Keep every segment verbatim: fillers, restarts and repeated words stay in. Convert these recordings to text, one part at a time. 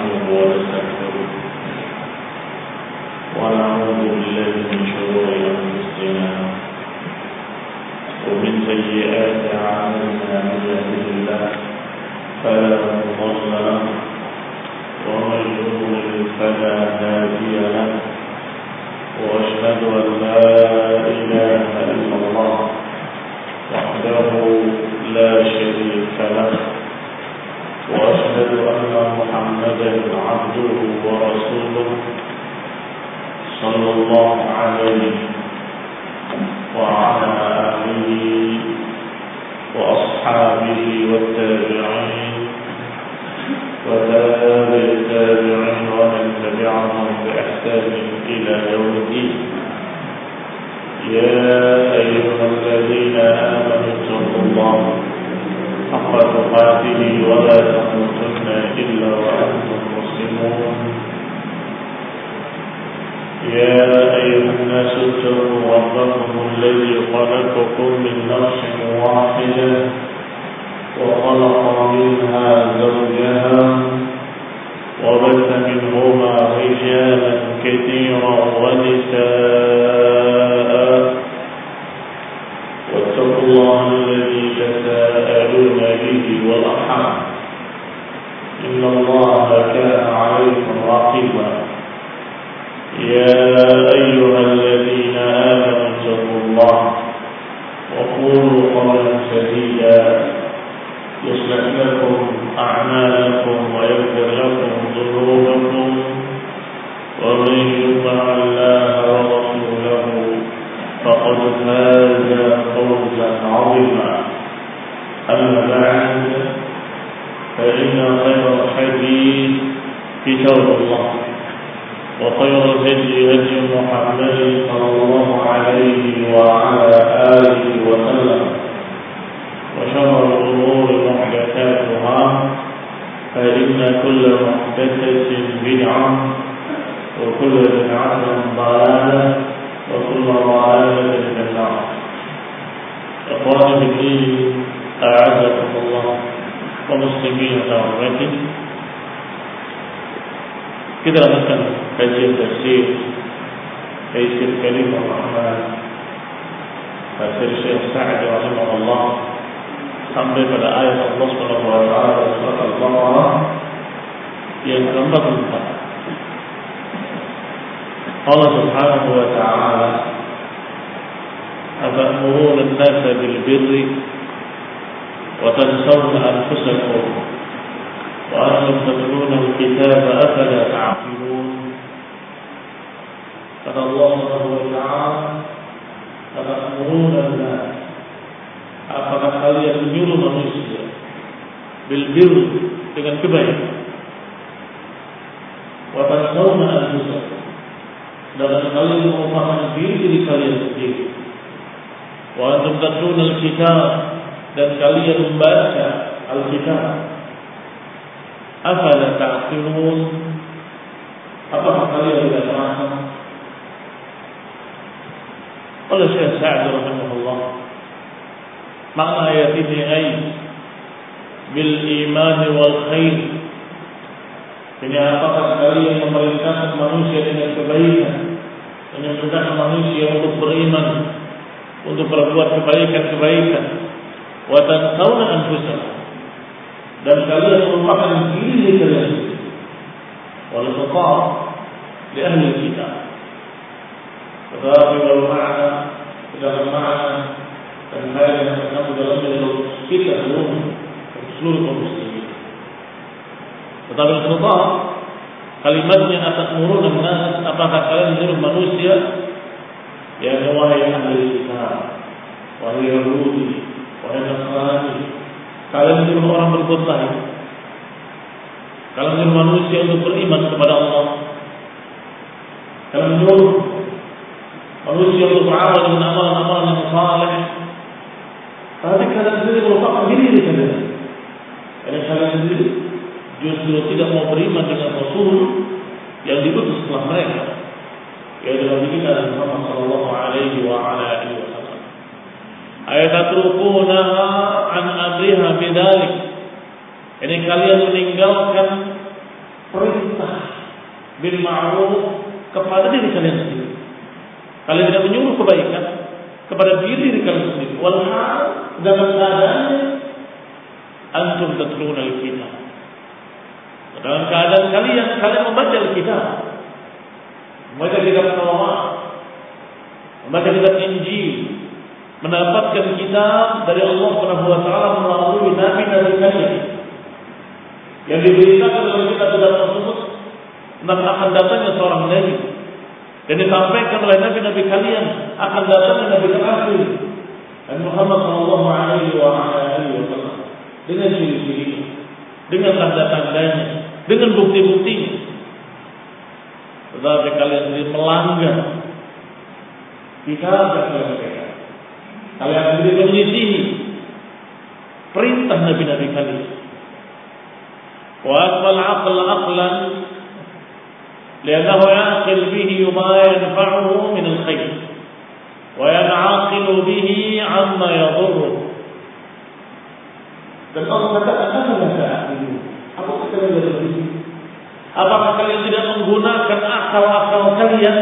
ونستعينه ونستغفره ونعوذ بالله من شرور أنفسنا ومن سيئات أعمالنا من يهده الله فلا مضل له ومن يضلل فلا هادي له وأشهد أن لا إله إلا الله وحده لا شريك له وأشهد أن محمدا عبده ورسوله صلى الله عليه وعلى آله وأصحابه والتابعين وتابع التابعين ومن تبعهم بإحسان إلى يوم الدين. يا أيها الذين آمنوا اتقوا الله حق تقاته ولا تموتن إلا وأنتم مسلمون. يا أيها الناس اتقوا ربكم الذي خلقكم من نفس واحدة وخلق منها زوجها وبث منهما رجالا كثيرا ونساء واتقوا الله الذي تساءلون به والأرحام إن الله كان عليكم رقيبا. يا أيها الذين آمنوا اتقوا الله وقولوا قولا سديدا يصلح لكم أعمالكم ويغفر لكم ذنوبكم ومن يطع الله ورسوله فقد فاز فوزا عظيما. أما بعد فإن خير الحديث كتاب الله وخير الهدي هدي محمد صلى الله عليه وعلى آله وسلم وشر الأمور محدثاتها فإن كل محدثة بدعة وكل بدعة ضلالة وكل ضلالة في النار. إخواني في الدين أعزكم الله ومسلمين كرامتي. Kita lanjutkan kajian tafsir Tafsir Kalimur Rahman Tafsir Syekh Sa'di rahimahullah sampai pada ayat Allah Subhanahu wa taala surat Al-Baqarah yang keempat puluh empat. Allah Subhanahu wa taala أَتَأْمُرُونَ النَّاسَ بِالْبِرِّ وَتَنْسَوْنَ أَنفُسَكُمْ وأنتم تتلون الكتاب أفلا تعقلون. Kata Allah Subhanahu wa taala, "Ta'muruna an-nas." Apakah kalian menyuruh manusia bil birr, dengan kebaikan, wa tansawna anfusakum, dan kalian melupakan diri diri kalian sendiri, wa antum tatluna al-kitab, dan kalian membaca al-kitab. Afala ta'qilun, apakah kalian tidak merasa? Oleh Syekh Sa'di rahimahullah, makna ayat ini ay bil iman wal khair. Ini apakah kalian memerintahkan manusia dengan kebaikan, memerintahkan manusia untuk beriman, untuk berbuat kebaikan-kebaikan, wa tansawna anfusakum, dan kalian melupakan diri kalian sendiri. Wal khitab li ahli kitab. Tetapi kalau makna dalam makna dan hal yang terkandung dalam bentuk kita seluruh seluruh kaum muslimin. Tetapi khitab kalimatnya atamuruna an-nas, apakah kalian menyuruh manusia, ya wahai ahli kitab, wahai Yahudi, wahai Nasrani, kalian menyuruh orang berbuat baik, kalian menyuruh manusia untuk beriman kepada Allah, kalian menyuruh manusia untuk beramal dengan amalan-amalan yang saleh, tapi kalian sendiri melupakan diri kalian. Karena kalian sendiri justru tidak mau beriman dengan Rasul yang diutus setelah mereka, yaitu Nabi kita Muhammad sallallahu alaihi wa ala alihi wasallam. Ayatatrukunaha an amriha bidzalik. Ini kalian meninggalkan perintah bil ma'ruf kepada diri kalian sendiri. Kalian tidak menyuruh kebaikan kepada diri, diri kalian sendiri. Walhal dalam keadaannya antum tatluna al-kitab. Dalam keadaan kalian kalian membaca al-kitab. Membaca kitab Taurat, membaca kitab Injil, mendapatkan kitab dari Allah Subhanahu wa taala melalui nabi-nabi kalian. Yang diberitakan oleh kita dalam tersebut tentang akan datangnya seorang nabi, dan disampaikan oleh nabi-nabi kalian akan datangnya nabi terakhir, Nabi Muhammad sallallahu alaihi wasallam, dengan ciri-cirinya, dengan tanda-tandanya, dengan bukti-buktinya. Tetapi kalian sendiri melanggar kitab yang kalian pegang. Kalian sendiri menyisihi perintah nabi-nabi kalian. Wa asmal aql aqlan li'annahu ya'qil bihi ma yanfa'uhu min al-khair wa yan'aqilu bihi 'amma yadhurru. Dan Allah katakan apa ta'qilu? Apa kalian berpikir? Apakah kalian tidak menggunakan akal-akal kalian?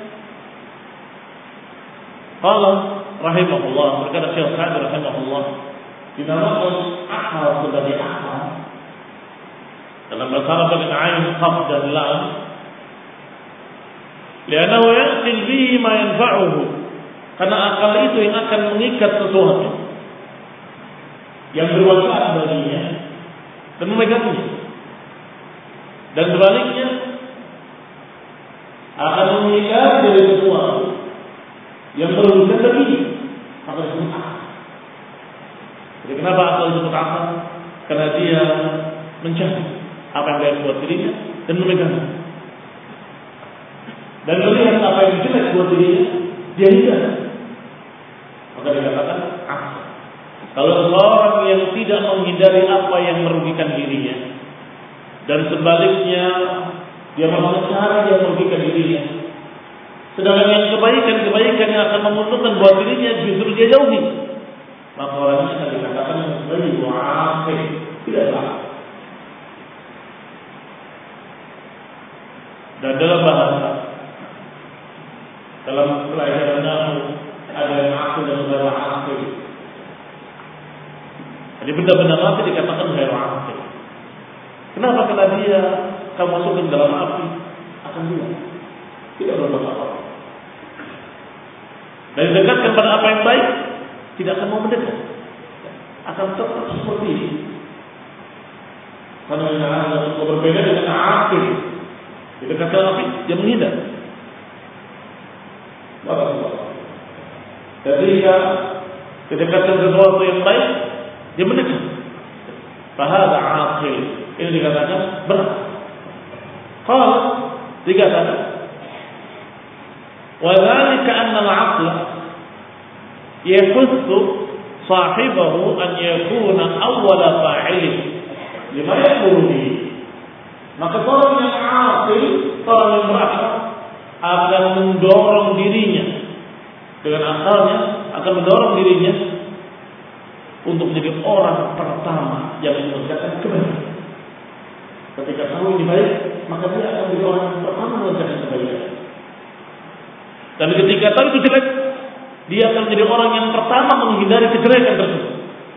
Qala rahimahullah, berkata Syekh Sa'di rahimahullah, dinamakan akal sebagai akal dalam bahasa Arab dengan ain, qaf dan lam, li'annahu ya'qil bihi ma yanfa'uhu, karena akal itu yang akan mengikat sesuatu yang bermanfaat baginya dan memegangnya, dan sebaliknya akan mengikat dari sesuatu yang merugikan baginya. Maka disebut akal. Jadi kenapa akal disebut akal? Karena dia mencari apa yang baik buat dirinya dan memegangnya, dan melihat apa yang jelek buat dirinya, dia hindari. Maka dikatakan akal. Kalau seorang yang tidak menghindari apa yang merugikan dirinya, dan sebaliknya dia malah mencari yang merugikan dirinya, sedangkan yang kebaikan-kebaikan yang akan menguntungkan buat dirinya justru dia jauhi, maka orang ini akan dikatakan sebagai mu'afif, tidak salah. Dan dalam bahasa, dalam pelajaran nahwu ada yang akil dan ghairu akil. Jadi benda-benda mati dikatakan ghairu akil. Kenapa? Karena dia kamu masukin dalam api akan hilang, tidak berbuat apa-apa. Dan didekatkan pada apa yang baik, tidak akan mau mendekat, akan tetap seperti ini. Karena yang ada berbeda dengan akil. Didekatkan api, dia menghindar. Ketika didekatkan sesuatu yang baik, dia mendekat. Fahada akil. Ini dikatakan benar. Kalau dikatakan, wa dzalika anna al-'aqla yahuthu sahibahu an yakuna awwala fa'ilin lima yaqulu bihi. Maka orang yang akil, orang yang berakal akan mendorong dirinya dengan akalnya, akan mendorong dirinya untuk menjadi orang pertama yang mengerjakan kebaikan. Ketika tahu ini baik, maka dia akan menjadi orang yang pertama mengerjakan kebaikan. Dan ketika tahu itu jelek, dia akan menjadi orang yang pertama menghindari kejelekan tersebut.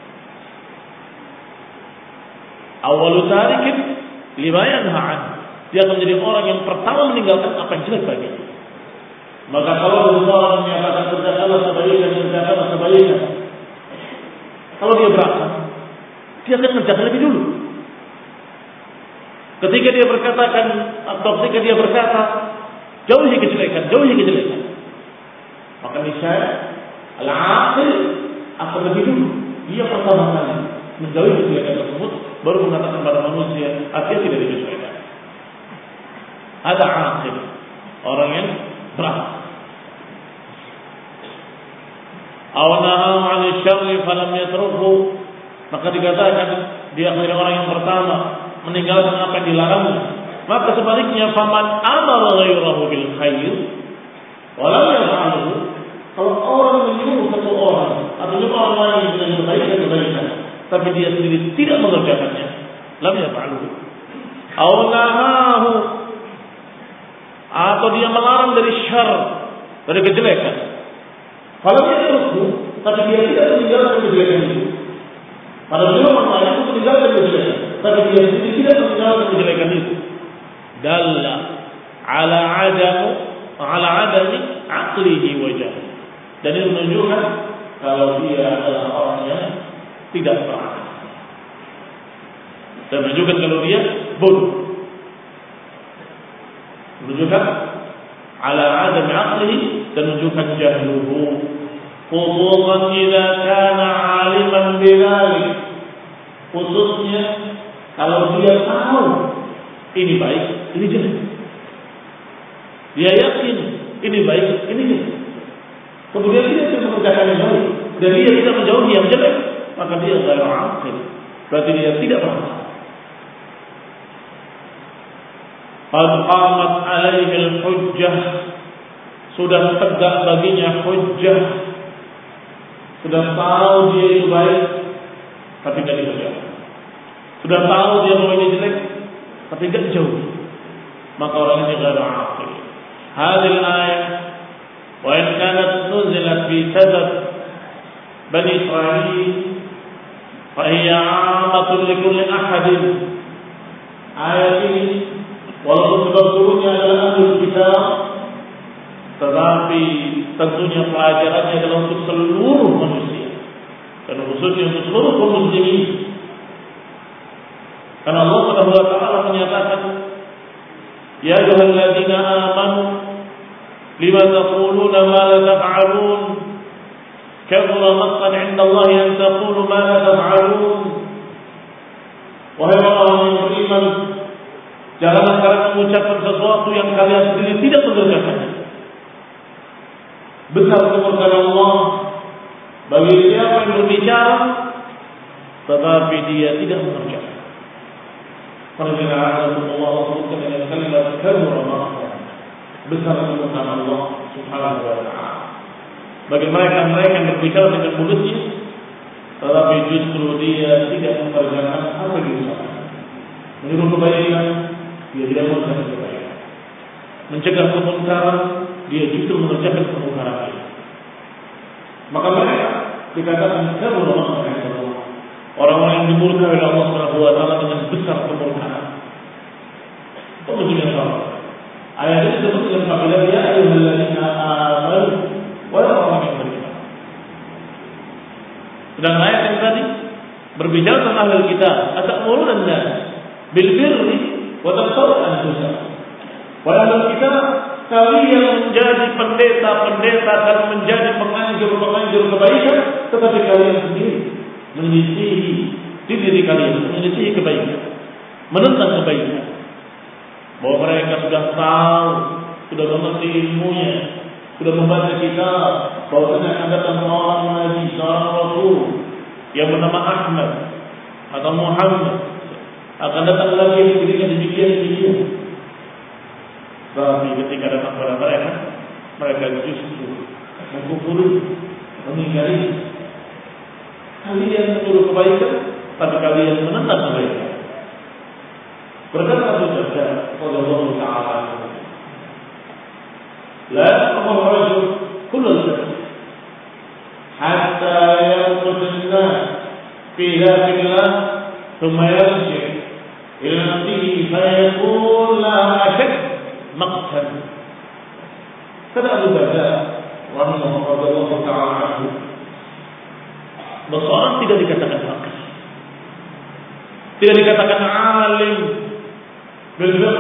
Awalu tarikin lima yanha an. Dia akan menjadi orang yang pertama meninggalkan apa yang jelek baginya. Maka kalau seseorang menyatakan kerjakanlah kebaikan, kerjakanlah kebaikan, kalau dia berakal, dia akan kerjakan lebih dulu. Ketika dia berkatakan atau ketika dia berkata jauhi kejelekan, jauhi kejelekan, maka niscaya al-aqil akan lebih dulu. Dia pertama kali menjauhi kejelekan tersebut, baru mengatakan pada manusia artinya tidak disesuaikan. Ada aqil, orang yang berakal. Awnaha 'anil syarri falam yatruku, maka dikatakan dia menjadi orang yang pertama meninggalkan apa yang dilarangnya. Maka sebaliknya, faman amara ghairahu bil khair walam yaf'alhu, kalau orang menyuruh satu orang atau menyuruh orang lain dengan kebaikan-kebaikan tapi dia sendiri tidak mengerjakannya, lam yaf'alhu, Au nahahu, atau dia melarang dari syarr, dari kejelekan. Kalau dia terus, tapi dia tidak meninggalkan kejelekan itu. Pada beliau masalah itu meninggalkan kejelekan, tapi dia tidak meninggalkan kejelekan itu. Dalla ala adamu, ala adami aqlihi wa jahl. Dan ini menunjukkan kalau dia adalah orang yang tidak berakal. Dan menunjukkan kalau dia bodoh. Menunjukkan ala adami aqlihi dan menunjukkan jahluhu. Khususan jika kana aliman bidzalik. Khususnya kalau dia tahu ini baik, ini jelek. Dia yakin ini baik, ini jelek. Kemudian dia tidak mengerjakan yang baik dan dia tidak menjauhi yang jelek, maka dia ghairu aqil. Berarti dia tidak berakal. Qad qamat alaihi al-hujjah, sudah tegak baginya hujjah. Sudah tahu dia itu baik, tapi tidak dikerjakan. Sudah tahu dia mau ini jelek, tapi tidak dijauhi. Maka orang ini ghairu aqil. Hadhihi al-ayah wa in kanat nuzilat fi sabab Bani Israil fa hiya 'ammatun li kulli ahadin. Ayat ini walaupun sebab turunnya adalah ahlul kitab, tetapi tentunya pelajarannya adalah untuk seluruh manusia dan khususnya untuk seluruh kaum muslimin. Karena Allah Subhanahu wa taala menyatakan, "Ya ayyuhalladzina amanu lima taquluna ma la taf'alun? Kabura maqtan 'inda Allah an taqulu ma la taf'alun." Wahai orang yang beriman, janganlah kalian mengucapkan sesuatu yang kalian sendiri tidak mengerjakannya. Besar kemurkaan Allah bagi siapa yang berbicara tetapi dia tidak mengerjakan. Karena Allah sebutkan dengan kalimat kabura maqtan, besar kemurkaan Allah Subhanahu wa taala bagi mereka-mereka yang berbicara dengan mulutnya tetapi justru dia tidak mengerjakan apa yang diusahakan. Menyuruh kebaikan, dia tidak mengerjakan kebaikan. Mencegah kemungkaran, dia justru mengerjakan kemungkaran itu. Maka mereka dikatakan kabura maqtan Allah, orang-orang yang dimurkai oleh Allah Subhanahu wa taala dengan besar kemurkaan. Kemudian Allah ayat ini disebut dengan panggilan ya ayyuhalladzina amanu, wahai orang yang beriman. Sedangkan ayat yang tadi berbicara tentang ahli kitab, atamuruna an-nas bil birri wa tansawna anfusakum. Wahai ahli kitab, kalian menjadi pendeta-pendeta dan menjadi penganjur-penganjur kebaikan, tetapi kalian sendiri menyisihi diri kalian, menyisihi kebaikan, menentang kebaikan. Bahwa mereka sudah tahu, sudah mengerti ilmunya, sudah membaca kitab, bahwa akan datang seorang nabi, seorang rasul yang bernama Ahmad atau Muhammad, akan datang lagi yang dirinya demikian demikian. Tapi ketika datang kepada mereka, mereka justru mengkufuri, mengingkari. Kalian menyuruh kebaikan, tapi kalian menentang kebaikan. Berkata Abu Darda radhiyallahu ta'ala, la yaqbalu ar-rajul kull al-shar hatta yanqud an-nas fi dhatillah thumma yarji ila nafsihi fa yaqul la ashad maqtan. Kata Abu Darda radhiyallahu ta'ala anhu, seorang tidak dikatakan faqih, tidak dikatakan alim, benar,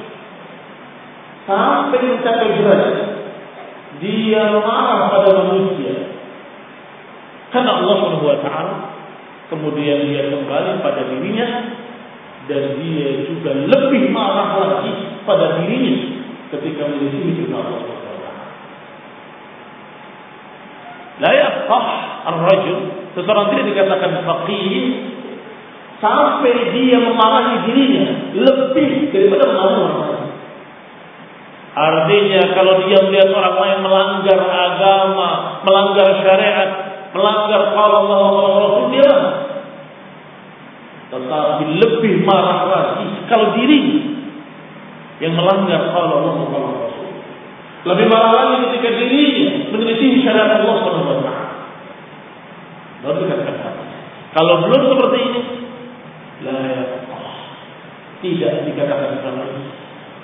sampai mencapai derajat dia marah pada manusia karena Allah Subhanahu wa taala, kemudian dia kembali pada dirinya dan dia juga lebih marah lagi pada dirinya ketika menyelisihi firman Allah Subhanahu wa taala. La yafqah ar-rajul, seseorang tidak dikatakan faqih sampai dia memarahi dirinya lebih daripada memarahi orang lain. Artinya kalau dia melihat orang lain melanggar agama, melanggar syariat, melanggar qala Allah wa Rasul, dia tetapi lebih marah lagi kalau dirinya yang melanggar qala Allah wa qala Rasul. Lebih marah lagi ketika dirinya menyelisih syariat Allah Subhanahu wa taala. Baru dikatakan, kalau belum seperti ini, la ya tidak dikatakan seperti ini.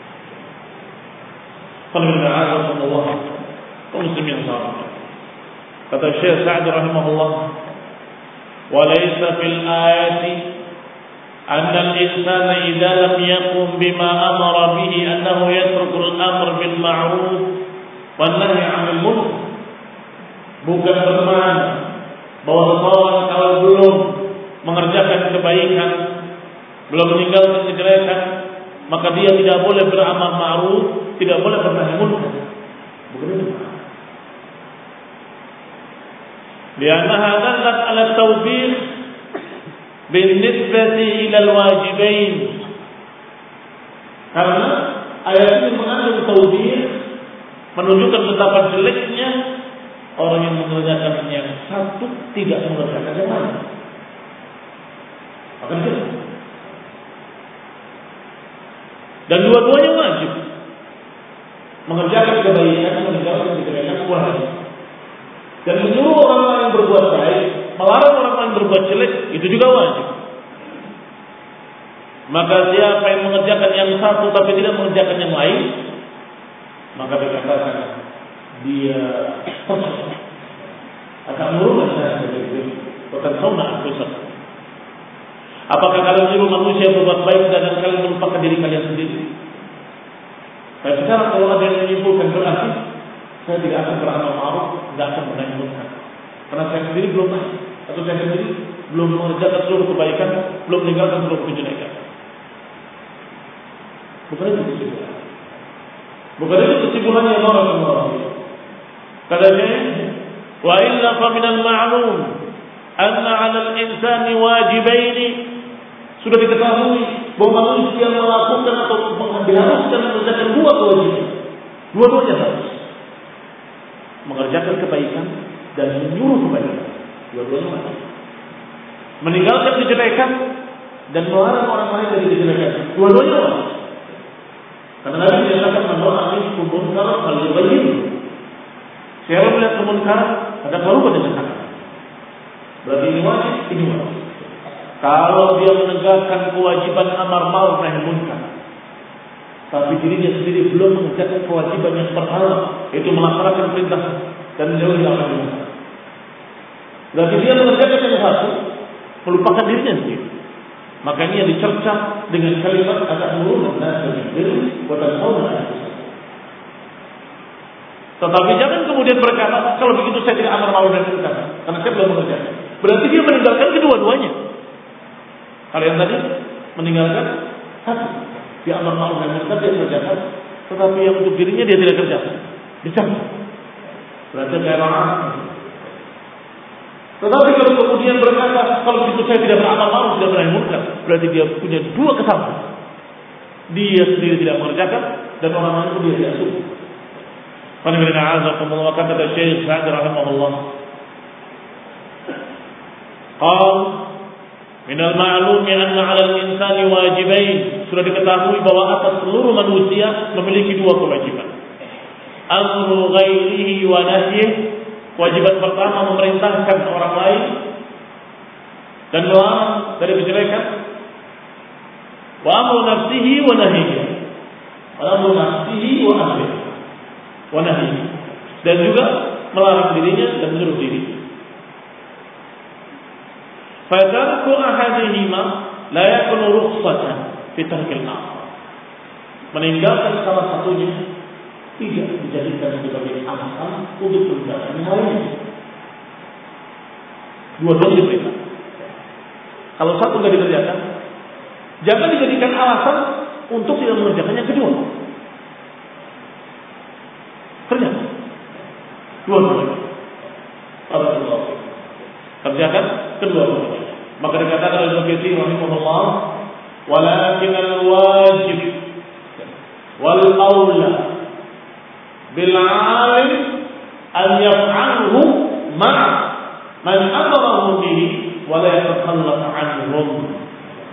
Alhamdulillah, Allah muslimin sallallahu. Kata Syekh Sa'd rahimahullah, wa laysa fil ayati anna al-insana idza lam yaqum bima amara bihi annahu yatruku al-amr bil ma'ruf wan nahy 'anil munkar. Bukan bermakna bahwa seseorang kalau belum mengerjakan kebaikan, belum meninggalkan kejelekan, maka dia tidak boleh beramal ma'ruf, tidak boleh bernahi munkar. Bukan itu. Liannaha dallat 'ala at-tawbih binisbati ila al-wajibain. Karena ayat ini mengandung tawbih, menunjukkan betapa jeleknya orang yang mengerjakan yang satu tidak mengerjakan yang lain. Akan jelek. Dan dua-duanya wajib. Mengerjakan kebaikan, meninggalkan kejelekan wajib. Dan menyuruh orang lain berbuat baik, melarang orang lain berbuat jelek, itu juga wajib. Maka siapa yang mengerjakan yang satu tapi tidak mengerjakan yang lain, maka dikatakan dia tersesat. Akan merugikan saya sendiri. Bukan sauna pusat. Apakah kalian menyuruh manusia berbuat baik dan kalian melupakan diri kalian sendiri? Tapi sekarang kalau ada yang menyimpulkan berarti saya tidak akan beramal ma'ruf, tidak akan bernahi munkar. Karena saya sendiri belum baik, atau saya sendiri belum mengerjakan seluruh kebaikan, belum meninggalkan seluruh kejelekan. Bukan itu kesimpulan. Bukan itu kesimpulannya orang-orang. Katanya, wa illa fa min al-ma'lum anna 'ala al-insani wajibaini. Sudah diketahui bahwa manusia melakukan atau diharuskan mengerjakan dua kewajiban. Dua-duanya harus. Mengerjakan kebaikan dan menyuruh kebaikan. Dua-duanya wajib. Meninggalkan kejelekan dan melarang orang lain dari kejelekan. Dua-duanya wajib. Karena Nabi menyatakan bahwa amin munkar fal yubayyin. Siapa melihat kemunkaran, ada perlu dengan tangan. Berarti ini wajib, ini wajib. Kalau dia menegakkan kewajiban amar ma'ruf nahi munkar, tapi dirinya sendiri belum mengerjakan kewajiban yang pertama, yaitu melaksanakan perintah dan menjauhi larangan munkar. Berarti dia mengerjakan yang satu, melupakan dirinya sendiri. Makanya dicerca dengan kalimat agak murah dan sendiri buatan saudara. Tetapi jangan kemudian berkata, kalau begitu saya tidak amar ma'ruf nahi munkar, karena saya belum mengerjakan. Berarti dia meninggalkan kedua-duanya. Kalau yang tadi meninggalkan satu, dia amar ma'ruf nahi munkar dia kerjakan, tetapi yang untuk dirinya dia tidak kerjakan. Dicerca. Berarti kailangan. Tetapi kalau kemudian berkata, kalau begitu saya tidak beramal ma'ruf, tidak bernahi munkar, berarti dia punya dua kesalahan. Dia sendiri tidak mengerjakan dan orang lain pun dia tidak suka. Qanibina kata Syekh Sa'd rahimahullah. Qal min al-ma'lum anna 'ala al-insani wajibain. Sudah diketahui bahwa atas seluruh manusia memiliki dua kewajiban. Amru ghairihi wa nahyihi. Kewajiban pertama memerintahkan orang lain dan melarang dari kejelekan. Wa amru nafsihi wa nahyihi. Wa amru nafsihi wa ahlihi. Wa nahyihi. Dan juga melarang dirinya dan menyuruh diri. Fatarku ahadihima la yakunu rukhsatan fi tarkil akhar. Meninggalkan salah satunya tidak dijadikan sebagai alasan untuk meninggalkan yang lainnya. Dua-duanya diperintah. Kalau satu tidak dikerjakan, jangan dijadikan alasan untuk tidak mengerjakan yang kedua. Kerjakan. Dua-duanya. Allah. Kerjakan kedua-duanya. Maka dikatakan oleh Ibnu Katsir rahimahullah, walakin al-wajib wal aula bil 'alim an yaf'alhu ma'a man amarahu bihi wa la yatakhallaf 'anhum.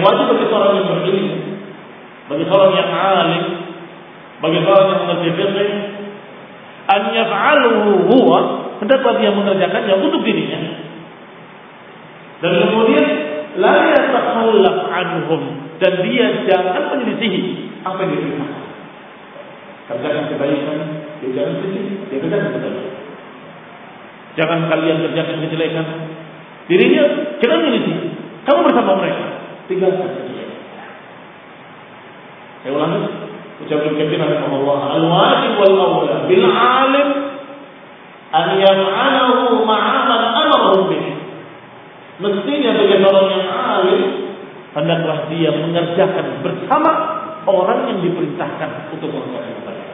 wajib bagi seorang yang berilmu, bagi seorang yang alim, bagi seorang yang mengerti fikih, an yaf'aluhu huwa, hendaklah dia mengerjakannya untuk dirinya. Dan kemudian la yatakhallaf anhum, dan dia jangan menyelisihi apa yang diperintahkan. Kerjakan kebaikan, dia jangan selisih, dia kerjakan kebaikan. Jangan kalian kerjakan kejelekan, dirinya jangan menyelisihi. Kamu bersama mereka, tinggalkan saja. Saya ulangi, ucap Ibnu Katsir rahimahullah, al-wajib wal awla bil alim an yaf'alahu ma'a man amarahu bih. Mestinya bagi orang yang alim, hendaklah dia mengerjakan bersama orang yang diperintahkan untuk melakukan ibadah.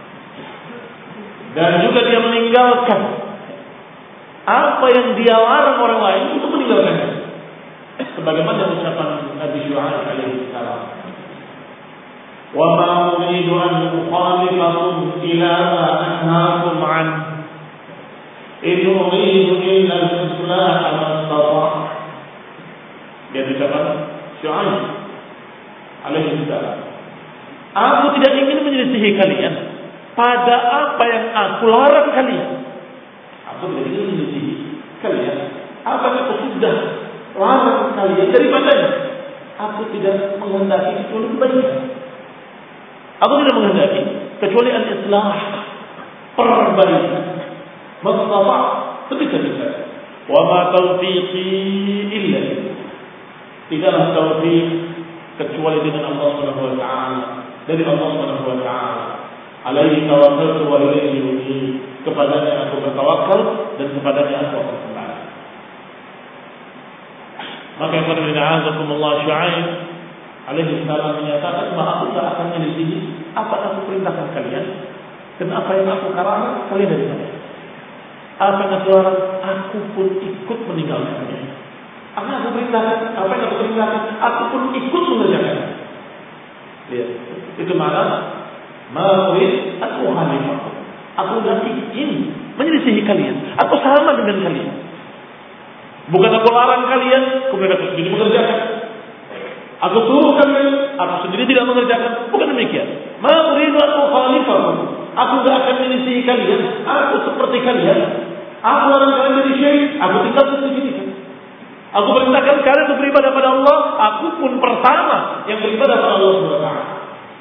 Dan juga dia meninggalkan apa yang dia larang orang lain untuk meninggalkannya. Sebagaimana ucapan Nabi Syuaib alaihi salam, "Wa ma uridu an ukhalifakum ila ma anhaakum an, in uridu illa al-islah ma istata'." Dia ucapan Syuaib alaihi salam, aku tidak ingin menyelisihi kalian pada apa yang aku larang kalian. Aku tidak ingin menyelisihi kalian apa yang aku sudah larang kalian daripadanya. Aku tidak menghendaki kecuali kebaikan. Aku tidak menghendaki kecuali al-islah, perbaikan. Mustafa sebisa-bisa. Wa ma taufiqi illa billah. Tidaklah taufik kecuali dengan Allah Subhanahu wa taala, dari Allah Subhanahu wa taala. Alaihi tawakkaltu wa ilaihi unib. Kepadanya aku bertawakal dan kepadanya aku akan kembali. Maka yang berkata Allah Syuaib alaihi salam menyatakan bahwa aku tak akan menyelisihi apa yang aku perintahkan kalian dan apa yang aku larang kalian dari saya. Apa yang aku larang, aku pun ikut meninggalkannya. Apa yang aku perintahkan, apa yang aku perintahkan, aku pun ikut mengerjakannya. Lihat, itu makna ma'urid aku khalifah. Aku tidak ingin menyelisihi kalian. Aku sama dengan kalian. Bukan aku larang kalian, kemudian aku sendiri mengerjakan. Aku suruh kalian, aku sendiri tidak mengerjakan. Bukan demikian. Ma uridu an ukhalifakum. Aku tidak akan menyelisihi kalian. Aku seperti kalian. Aku larang kalian dari syirik, aku tinggal kesyirikan. Aku perintahkan kalian untuk beribadah pada Allah, aku pun pertama yang beribadah pada Allah Subhanahu wa taala.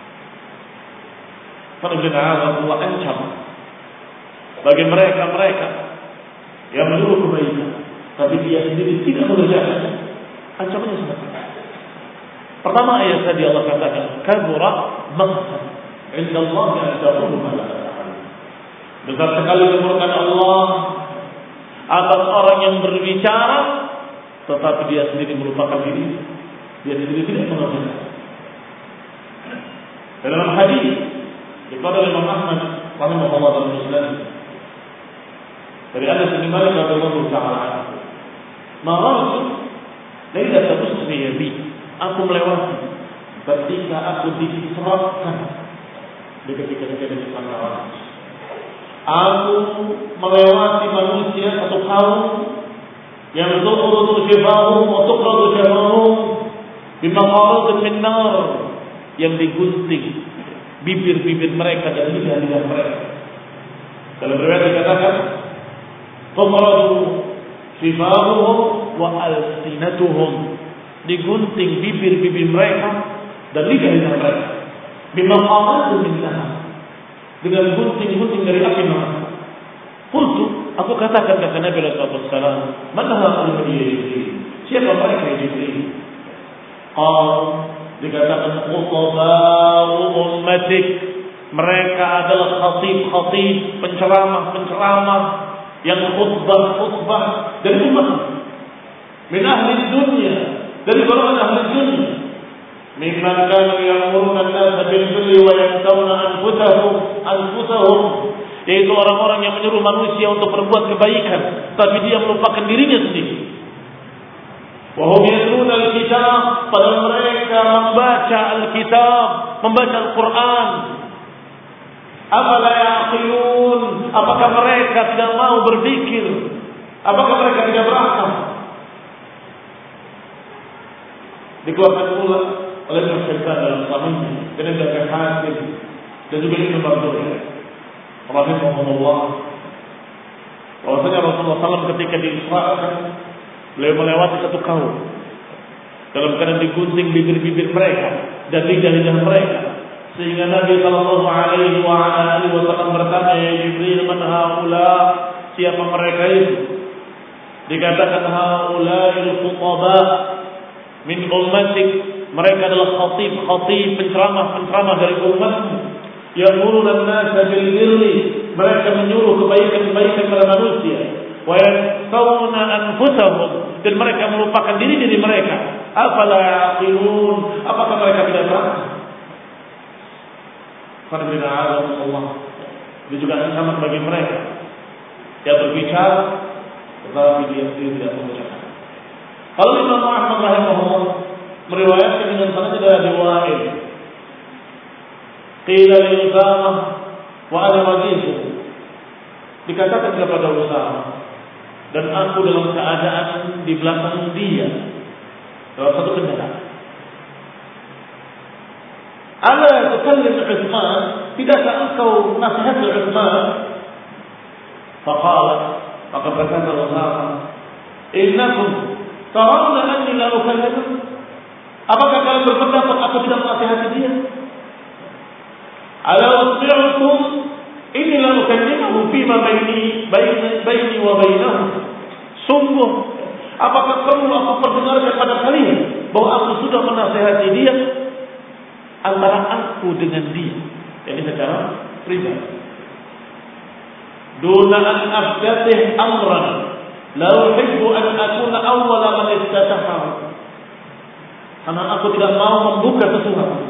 Allah ancam bagi mereka-mereka yang menyuruh kebaikan, tapi dia sendiri tidak mengerjakannya. Ancamannya sangat berat. Pertama ayat tadi Allah katakan, kabura maqtan inda Allah an taqulu ma la ta'lamun. Besar sekali kemurkaan Allah atas orang yang berbicara, tetapi dia sendiri melupakan diri, dia sendiri tidak mengerjakan. Dalam hadis dikatakan Imam Ahmad rahimahullah dalam Musnad dari Anas bin Malik radhiyallahu ta'ala anhu, "Marartu lailatan usriya bi." Aku melewati ketika aku diserahkan di ketika kejadian di sana. Aku melewati manusia atau kaum yang tuqradu syifahum wa tuqradu syifahum bimaqarat min nar, yang digunting bibir-bibir mereka dan lidah-lidah mereka. Dalam riwayat dikatakan tuqradu syifahum wa alsinatuhum, digunting bibir-bibir mereka dan lidah-lidah mereka. Bimaqarat min nar, dengan gunting-gunting dari api neraka. Qultu, aku katakan kata Nabi sallallahu alaihi wasallam, "Man ha'ula'i ya Jibril?" Siapa mereka ya Jibril? Qal, dikatakan khutbah ummatik, mereka adalah khatib-khatib, penceramah-penceramah yang khutbah-khutbah dari umat, min ahli dunia, dari golongan ahli dunia, mimman kanu ya'muruna an-nasa bil birri wa yansawna anfusahum anfusahum, yaitu orang-orang yang menyuruh manusia untuk berbuat kebaikan, tapi dia melupakan dirinya sendiri. Wahum yatluna al-kitab, padahal mereka membaca al-kitab, membaca Al-Quran. Afala ya'qilun, apakah mereka tidak mau berpikir? Apakah mereka tidak berakal? dikeluarkan pula oleh Syaitan dalam suaminya dan juga Hakim dan juga Ibnu Battulah rahimahumullah. Bahwasanya Rasulullah sallallahu alaihi wasallam ketika diisrakan, beliau melewati satu kaum dalam keadaan digunting bibir-bibir mereka dan lidah-lidah mereka, sehingga Nabi sallallahu alaihi wasallam bertanya, "Ya Jibril, man haula?" Siapa mereka itu? Dikatakan haula'il khutaba min ummatik, mereka adalah khatib-khatib, penceramah-penceramah dari umatmu. Ya'muruna an-nasa bil birri, mereka menyuruh kebaikan-kebaikan kepada manusia. Wa yansawna anfusahum, dan mereka melupakan diri-diri mereka. Afala yaqilun, apakah mereka tidak tahu? Fadillah Allah. Itu juga sama bagi mereka. Dia berbicara, tetapi dia sendiri tidak mengucapkan. Kalau Imam Ahmad rahimahullah meriwayatkan dengan sanad dari Wa'il, qila li Usamah wa ana wajibu, dikatakan kepada Usamah dan aku dalam keadaan di belakang dia dalam satu kendaraan. Ala tukallim Utsman, tidakkah engkau nasihati Utsman? Faqala, maka berkata Usamah, innakum tarawna anni la ukallimu, apakah kalian berpendapat aku tidak menasihati dia? Ala usmi'ukum inni la ukallimu fima baini baini baini wa bainahu. Sungguh, apakah perlu aku perdengarkan pada kalian bahwa aku sudah menasihati dia antara aku dengan dia, jadi secara pribadi. Duna an afdatih amran la uhibbu an akuna awwala man iftatahahu, karena aku tidak mau membuka sesuatu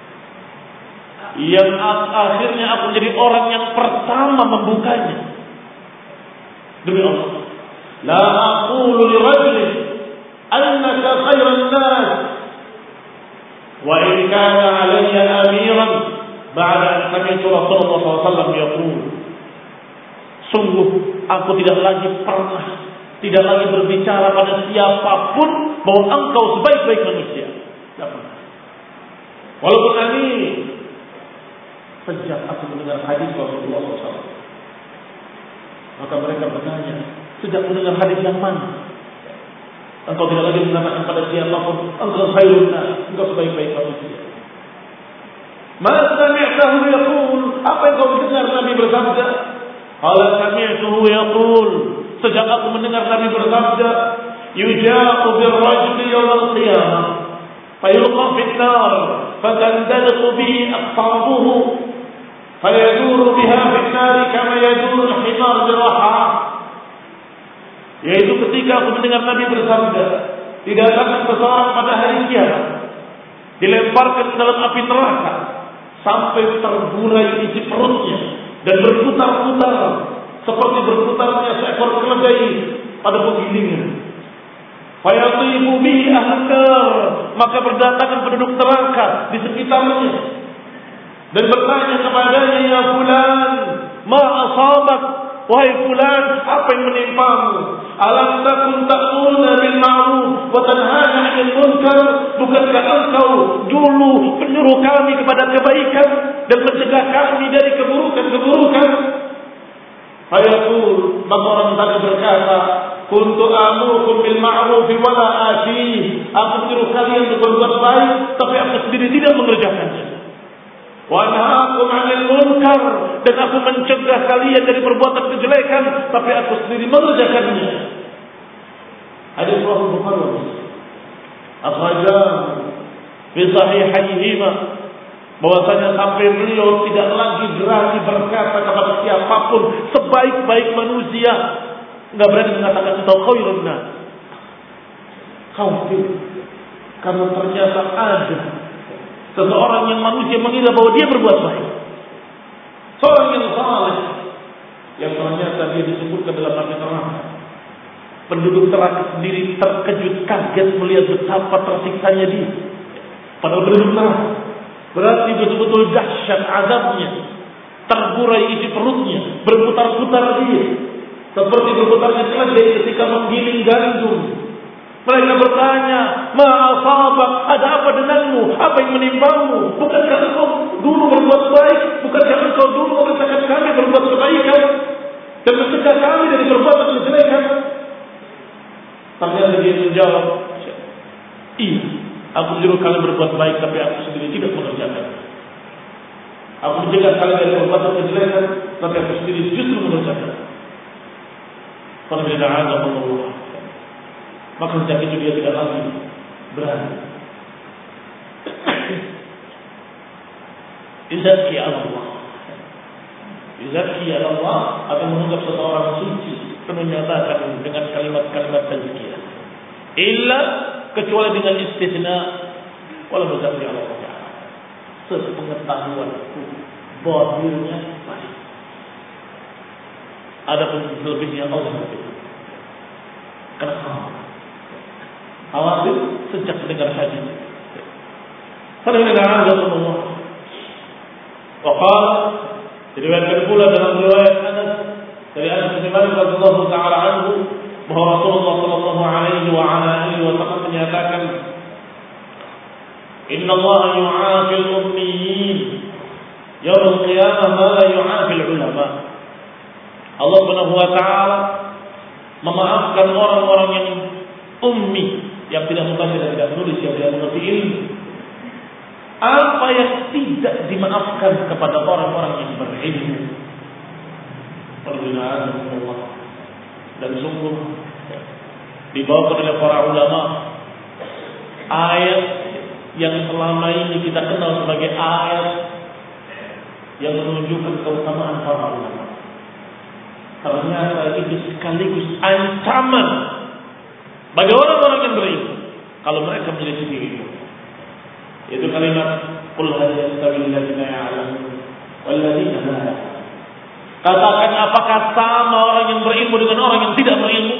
yang akhirnya aku menjadi orang yang pertama membukanya. Demi Allah, la aqulu li rajulin annaka khairun nas wa in kana alayya amiran ba'da an sami'tu Rasulullah sallallahu alaihi wasallam yaqul. Sungguh aku tidak lagi pernah, tidak lagi berbicara pada siapapun bahwa engkau sebaik-baik manusia. Tidak pernah. Walaupun kami sejak aku mendengar hadis Rasulullah sallallahu alaihi wasallam, maka mereka bertanya, sejak mendengar hadis yang mana? Engkau tidak lagi mengatakan pada siapapun engkau khairun nas, engkau sebaik-baik manusia. Ma sami'tahu yaqul, apa yang kau dengar Nabi bersabda? Qala sami'tuhu yaqul, sejak aku mendengar Nabi bersabda, yuja'u birrajuli yawmal qiyamah fayulqa fin nar fatandaliqu bihi aqtabuhu fayaduru biha fin nar kama yaduru al-himar biraha. Yaitu ketika aku mendengar Nabi bersabda, didatangkan seseorang pada hari kiamat, dilemparkan ke dalam api neraka sampai terburai isi perutnya dan berputar-putar seperti berputarnya seekor keledai pada penggilingan. Fayatibu bihi ahlun nar, maka berdatangan penduduk neraka di sekitarnya dan bertanya kepadanya, ya fulan, ma asabak, wahai fulan, apa yang menimpamu? Alam takun ta'muruna bil ma'ruf wa tanhana 'anil munkar, bukankah engkau dulu menyuruh kami kepada kebaikan dan mencegah kami dari keburukan-keburukan? Fayaqul, maka orang tadi berkata, kuntu amurukum bil ma'ruf wa la ati, aku menyuruh kalian untuk berbuat baik tapi aku sendiri tidak mengerjakannya. Wa anhaakum 'anil munkar, dan aku mencegah kalian dari perbuatan kejelekan tapi aku sendiri mengerjakannya. Hadis Sahih Bukhari akhrajahu fi sahihaihima, bahwasanya sampai beliau tidak lagi berani berkata kepada siapapun sebaik-baik manusia, enggak berani mengatakan itu khairun nas. Khawatir karena ternyata ada seseorang yang manusia mengira bahwa dia berbuat baik, seorang yang saleh yang ternyata dia disebutkan dalam api neraka. Penduduk neraka sendiri terkejut kaget melihat betapa tersiksanya dia. Padahal penduduk neraka berarti betul-betul dahsyat azabnya, terburai isi perutnya, berputar-putar dia seperti berputarnya keledai ketika menggiling gandum. Mereka bertanya, "Ma asabak? Ada apa denganmu? Apa yang menimpamu? Bukankah engkau dulu berbuat baik? Bukankah engkau dulu memerintahkan kami berbuat kebaikan dan mencegah kami dari perbuatan kejelekan?" Ternyata dia menjawab, "Iya, aku menyuruh kalian berbuat baik, tapi aku sendiri tidak mengerjakan. Aku mencegah kalian dari perbuatan kejelekan, tapi aku sendiri justru mengerjakan." Alhamdulillah. Maka sejak itu dia tidak lagi berani. Izaki Allah. Izaki Allah akan menganggap seseorang suci, penuh nyatakan dengan kalimat-kalimat tazkiyah. Illa kecuali dengan istisna wala muzakki Allah Ta'ala. Sepengetahuan bahirnya baik. Adapun selebihnya Allah itu. Kenapa? Khawatir sejak mendengar hadis. Alhamdulillah, Allah. Waqala diriwayatkan pula dalam riwayat Anas dari Anas bin Malik radhiyallahu taala anhu bahwa Rasulullah sallallahu alaihi wa ala alihi wasallam menyatakan, "Inna Allah yu'afi al-ummiyyin yawm al-qiyamah ma la yu'afi al-ulama." Allah Subhanahu wa taala memaafkan orang-orang yang ummi, yang tidak membaca dan tidak menulis, yang tidak mengerti ilmu, apa yang tidak dimaafkan kepada orang-orang yang berilmu. Alhamdulillah. Dan sungguh dibawakan oleh para ulama ayat yang selama ini kita kenal sebagai ayat yang menunjukkan keutamaan para ulama. Ternyata itu sekaligus ancaman bagi orang-orang yang berilmu kalau mereka menyelisih ilmu. Itu kalimat qul hal yastawi alladziina ya'lamuun wal ladziina laa ya'lamuun. Katakan, apakah sama orang yang berilmu dengan orang yang tidak berilmu?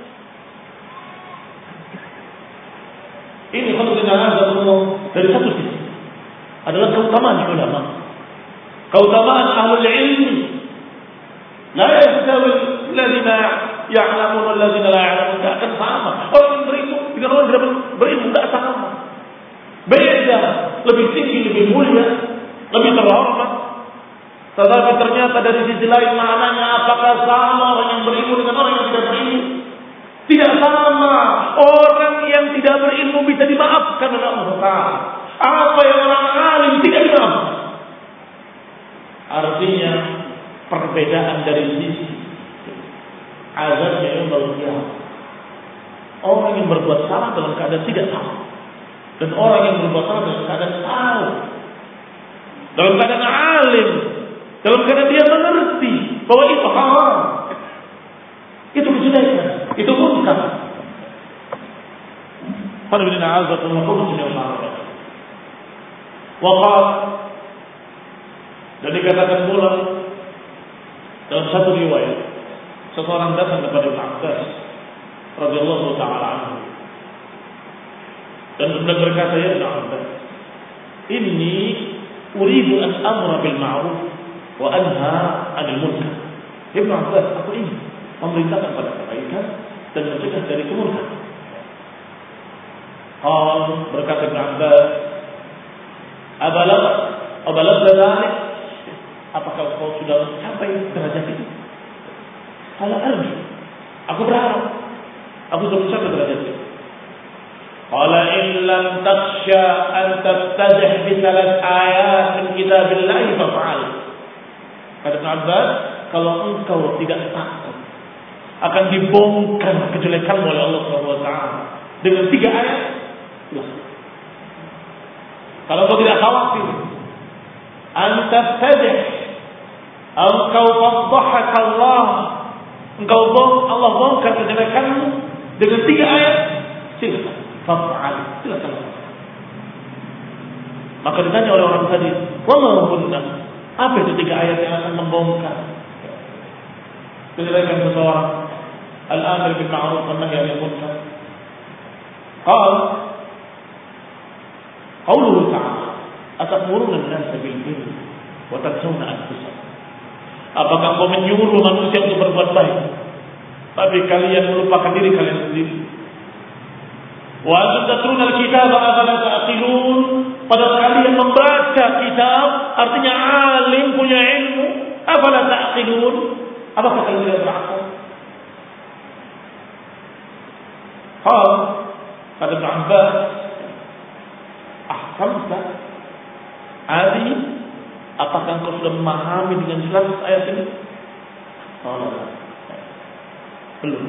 Ini kalau dari satu sisi adalah keutamaan ulama, keutamaan ahlul ilmi. La yastawi alladziina ya'lamuun wal ladziina laa ya'lamuun. Tidak akan sama orang yang berilmu dengan orang yang tidak berilmu, tidak sama. Beda, lebih tinggi, lebih mulia, lebih terhormat. Tetapi ternyata dari sisi lain maknanya, apakah sama orang yang berilmu dengan orang yang tidak berilmu? Tidak sama. Orang yang tidak berilmu bisa dimaafkan oleh Allah Ta'ala. Apa yang orang alim tidak dimaafkan. Artinya perbedaan dari sisi azabnya yang berbeda. Orang yang berbuat salah dalam keadaan tidak tahu, dan orang yang berbuat salah dalam keadaan tahu, dalam keadaan alim, dalam keadaan dia mengerti bahwa itu haram, itu kejelekan, itu munkar. Alhamdulillah, azakumullah wa waqal. Dan dikatakan pula dalam satu riwayat, seseorang datang kepada Ibnu Abbas radhiyallahu taala anhu dan kemudian berkata, "Ya Ibnu Abbas, inni uridu an amra bil ma'ruf wa anha 'anil munkar." Ibnu Abbas, aku ingin memerintahkan pada kebaikan dan mencegah dari kemungkaran. Qal, berkata Ibnu Abbas, "Abalagh abalagh dzalik?" Apakah kau sudah mencapai derajat itu? Kalau arju, aku berharap aku sudah mencapai derajat itu. Qala in lam takhsha an tabtadih bi thalath ayat min kitabillah fa'al. Kata Ibnu Abbas, kalau engkau tidak takut akan dibongkar kejelekanmu oleh Allah Subhanahu wa taala dengan tiga ayat, silahkan. Kalau engkau tidak khawatir an tabtadih, engkau fadhahaka Allah, engkau bong Allah bongkar kejelekanmu dengan tiga ayat, silakan fa'al, silakan. Maka ditanya oleh orang tadi, "Wa ma hunna?" Apa itu tiga ayat yang akan membongkar kejelekan seseorang? Al-amr bil ma'ruf wa nahy 'anil munkar. Qala qauluhu ta'ala, "Atamuruna an-nasa bil birri wa tansawna anfusakum." Apakah kau menyuruh manusia untuk berbuat baik, tapi kalian melupakan diri kalian sendiri? Wa antum tatluna al-kitaba afala ta'qilun. Pada kalian membaca kitab, artinya alim punya ilmu, afala ta'qilun. Apakah kalian tidak berakal? Qal kata Ibn Abbas, ahkamta Ali, apakah engkau sudah memahami dengan jelas ayat ini? Oh, belum.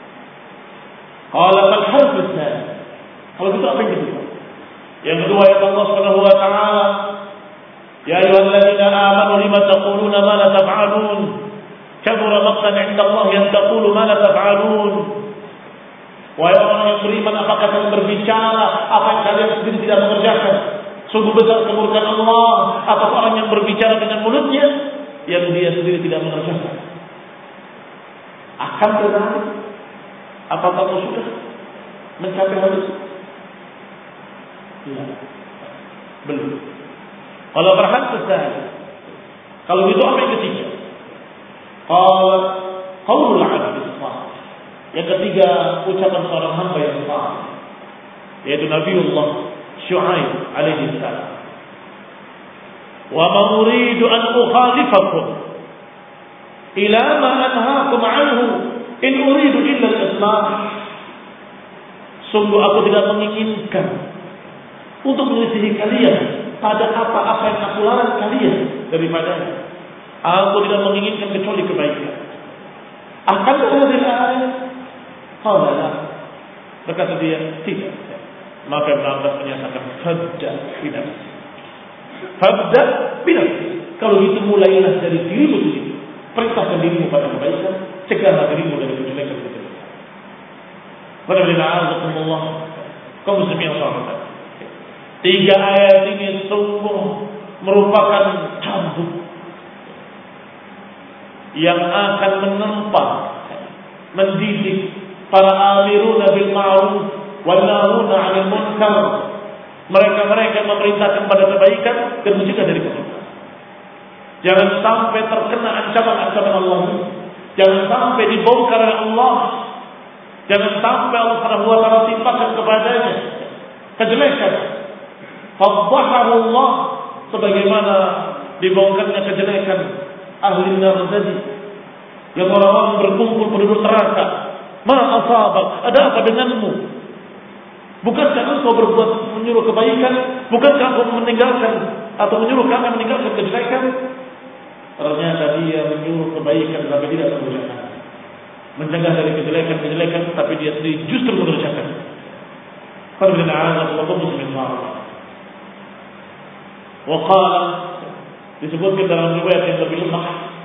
Qala fal harf tsani. Kalau gitu apa yang kedua? Yang kedua ayat Allah Subhanahu wa taala, ya ayyuhalladzina amanu lima taquluna ma la taf'alun? Kabura maqtan 'inda Allah an taqulu ma la taf'alun. Wahai orang yang beriman, apakah kalian berbicara apa yang kalian sendiri tidak mengerjakan? Sungguh besar kemurkaan Allah atas orang yang berbicara dengan mulutnya yang dia sendiri tidak mengerjakan. Akan tetapi, apakah kamu sudah mencapai hal itu? Tidak. Belum. Kalau berhak besar. Kalau itu apa yang ketiga? Kalau qaulul 'abd as-salih. Yang ketiga, ucapan seorang hamba yang saleh, yaitu Nabiullah Syuaib alaihi salam. Wa ma uridu an ukhalifakum ila ma anhaakum anhu in uridu illa al-islah. Sungguh aku tidak menginginkan untuk menyelisihi kalian pada apa-apa yang aku larang kalian daripadanya. Aku tidak menginginkan kecuali kebaikan. Akan terjadi ayat. Qala la. Berkata dia, tidak. Maka Ibn Abbas menyatakan fabda binafsi. Fabda binafsi. Kalau itu mulailah dari dirimu sendiri. Perintahkan dirimu pada kebaikan, cegahlah dirimu dari kejelekan-kejelekan. Alhamdulillah, kaum muslimin yang sahabat. Tiga ayat ini sungguh merupakan cambuk yang akan menempa, mendidik para amiruna bil ma'ruf wal nahuna 'anil munkar. Mereka-mereka yang memerintahkan pada kebaikan dan mencegah dari kemungkaran. Jangan sampai terkena ancaman-ancaman Allah. Jangan sampai dibongkar oleh Allah. Jangan sampai Allah Subhanahu wa taala timpakan kepadanya kejelekan. Fadhahahu Allah, sebagaimana dibongkarnya kejelekan ahli neraka tadi, yang orang-orang berkumpul penduduk neraka. Ma asabak, ada apa denganmu? Bukankah engkau berbuat menyuruh kebaikan? Bukankah engkau meninggalkan atau menyuruh kami meninggalkan kejelekan? Ternyata dia menyuruh kebaikan tapi tidak mengerjakan, mencegah dari kejelekan-kejelekan tapi dia sendiri justru mengerjakan. Alhamdulillah, Allah muslimin ma'ruf. Wa qala, disebutkan dalam riwayat yang lebih lemah,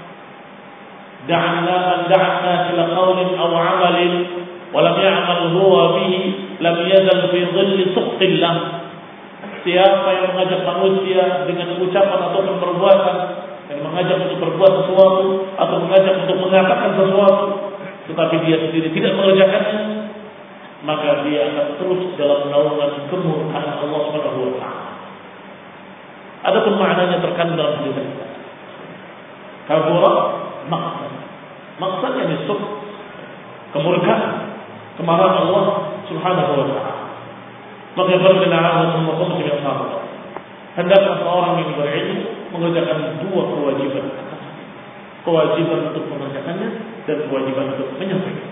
da'na man da'na ila qawlin aw 'amalin wa lam ya'mal huwa bihi lam yazal fi dhilli suqtillah. Siapa yang mengajak manusia dengan ucapan atau perbuatan, yang mengajak untuk berbuat sesuatu atau mengajak untuk mengatakan sesuatu tetapi dia sendiri tidak mengerjakannya, maka dia akan terus dalam naungan kemurkaan Allah Subhanahu wa taala. Adapun maknanya terkandung dalam hadis ini. Kabura maqsad. Maksudnya nisuk kemurkaan, kemarahan Allah Subhanahu wa taala. Maka berbeda semua kaum yang sama. Hendaklah seorang yang berilmu mengerjakan dua kewajiban. Kewajiban untuk mengerjakannya dan kewajiban untuk menyampaikan.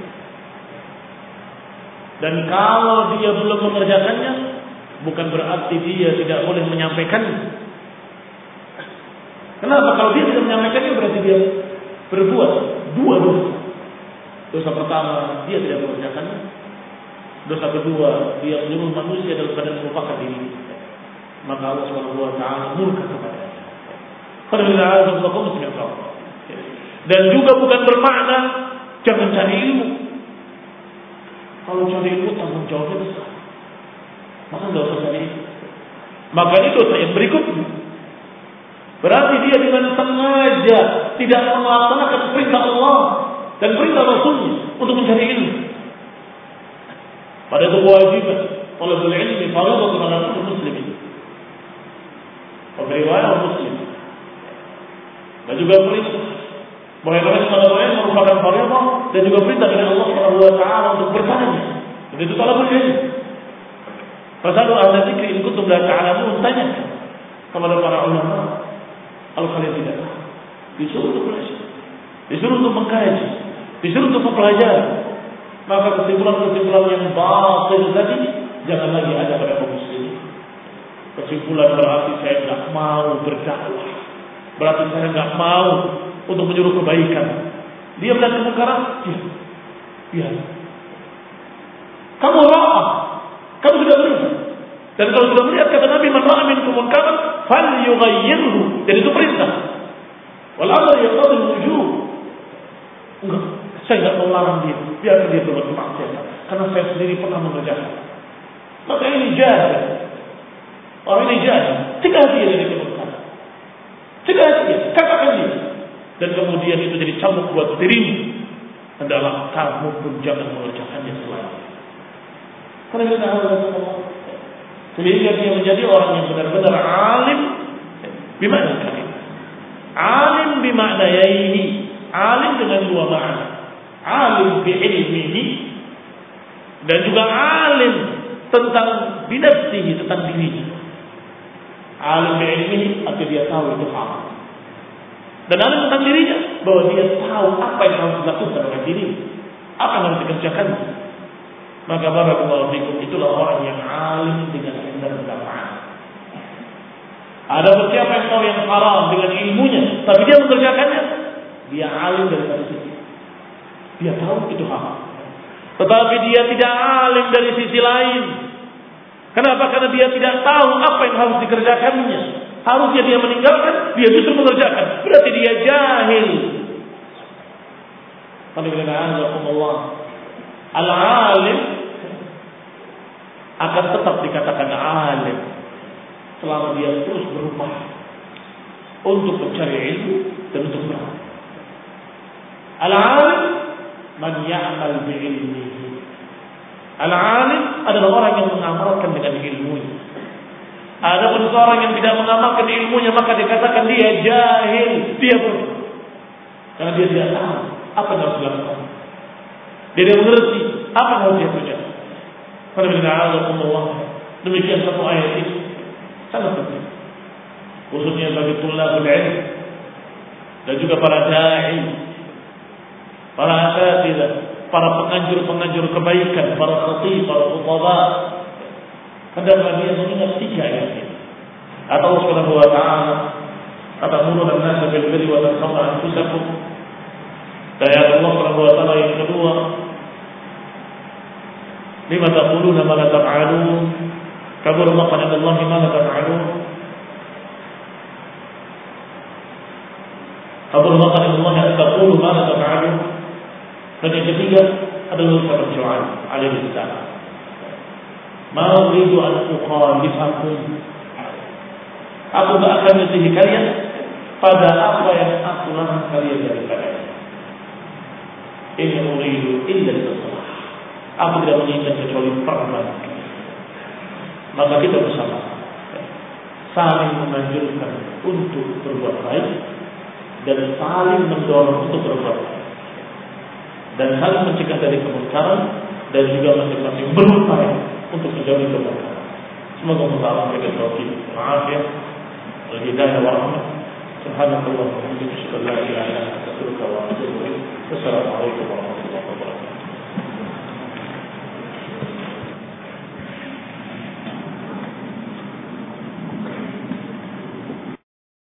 Dan kalau dia belum mengerjakannya, bukan berarti dia tidak boleh menyampaikannya. Kenapa? Kalau dia tidak menyampaikannya berarti dia berbuat dua dosa. Dosa pertama, dia tidak mengerjakannya. Dosa kedua, dia menyuruh manusia dalam keadaan melupakan diri. Maka Allah Subhanahu wa taala murka kepadanya. Dan juga bukan bermakna jangan cari ilmu. Kalau cari ilmu tanggung jawabnya besar, maka tidak usah cari ilmu. Maka ini dosa yang berikutnya. Berarti dia dengan sengaja tidak melaksanakan perintah Allah dan perintah Rasulnya untuk mencari ilmu. Pada itu kewajiban talabul ilmi fardhatun 'ala kulli muslimin. Riwayat Muslim. Dan juga perintah bahwa talabul ilmi merupakan fardhat dan juga perintah dari Allah Subhanahu wa taala untuk bertanya. Dan itu talabul ilmi. Fasalu ahla dzikri in kuntum la ta'lamun. Tanya kepada para ulama kalau kalian tidak tahu. Disuruh untuk belajar, disuruh untuk mengkaji, disuruh untuk mempelajari. Maka kesimpulan-kesimpulan yang batil tadi jangan lagi ada pada kaum muslimin. Kesimpulan berarti saya tidak mau berdakwah, berarti saya tidak mau untuk menyuruh kebaikan. Dia melihat kemungkaran, dia, dia. Kamu ra'ah, kamu sudah melihat. Dan kalau sudah melihat, kata Nabi, man ra'a minkum munkaran falyughayyirhu. Jadi itu perintah. Wal amr yaqtadi al-wujub. Enggak, saya tidak mau larang dia, biarkan dia berbuat kemaksiatan, karena saya sendiri pernah mengerjakan. Maka ini jahil. Orang ini jahil. Cegah dia dari kemungkaran. Cegah dia, katakan dia. Dan kemudian itu jadi cambuk buat dirimu. Adalah kamu pun jangan mengerjakannya selain. Karena kita harus sehingga dia menjadi orang yang benar-benar alim bimakna kalim. Alim bimakna yaini. Alim dengan dua makna. Alim bi'ilmihi dan juga alim tentang binafsihi, tentang dirinya. Alim bi'ilmihi artinya dia tahu itu hal. Dan alim tentang dirinya bahwa dia tahu apa yang harus dilakukan oleh dirinya, apa yang harus dikerjakan. Maka barakallahu fikum, itulah orang yang alim dengan ilmu dan ma'rifah. Ada siapa yang tahu yang haram dengan ilmunya, tapi dia mengerjakannya, dia alim dari satu sisi. Dia tahu itu haram. Tetapi dia tidak alim dari sisi lain. Kenapa? Karena dia tidak tahu apa yang harus dikerjakannya. Harusnya dia meninggalkan, dia justru mengerjakan. Berarti dia jahil. Alhamdulillah. Al-alim akan tetap dikatakan alim selama dia terus berupaya untuk mencari ilmu dan untuk beramal. Al-alim man ya'mal bi'ilmihi. Al-alim adalah orang yang mengamalkan dengan ilmunya. Ada pun seorang yang tidak mengamalkan ilmunya, maka dikatakan dia jahil, dia bodoh. Karena dia tidak tahu apa yang harus dilakukan. Dia tidak mengerti apa yang harus dia kerjakan. Demikian satu ayat ini sangat penting, khususnya bagi tulabul ilm dan juga para da'i, para asatidzah, para penganjur-penganjur kebaikan, para khatib, para khutbah. Hendaklah dia mengingat tiga ayat ini. Atau Allah Subhanahu wa ta'ala atamuruna an-nasa bil birri wa tansawna anfusakum. Ayat Allah Subhanahu wa ta'ala yang kedua, lima taquluna ma la taf'alun, kabura maqtan 'inda Allah ma la taf'alun. Kabura maqtan 'inda Allah an taqulu ma la taf'alun. Dan yang ketiga adalah ucapan Syuaib alaihi salam. Ma uridu an ukhalifakum. Aku tidak akan menyelisihi kalian pada apa yang aku larang kalian daripadanya. In uridu illa al-islah. Aku tidak menginginkan kecuali perbaikan. Maka kita bersama saling menganjurkan untuk berbuat baik dan saling mendorong untuk berbuat baik, dan saling mencegah dari kemungkaran, dan juga masing-masing berupaya untuk menjauhi kemungkaran. Semoga Allah memberikan taufik, afiyah, hidayah wa rahmah. Subhanallah wa bihamdihi, asyhadu an la ilaha illa anta, astaghfiruka wa atubu ilaik. Wassalamu alaikum warahmatullahi wabarakatuh.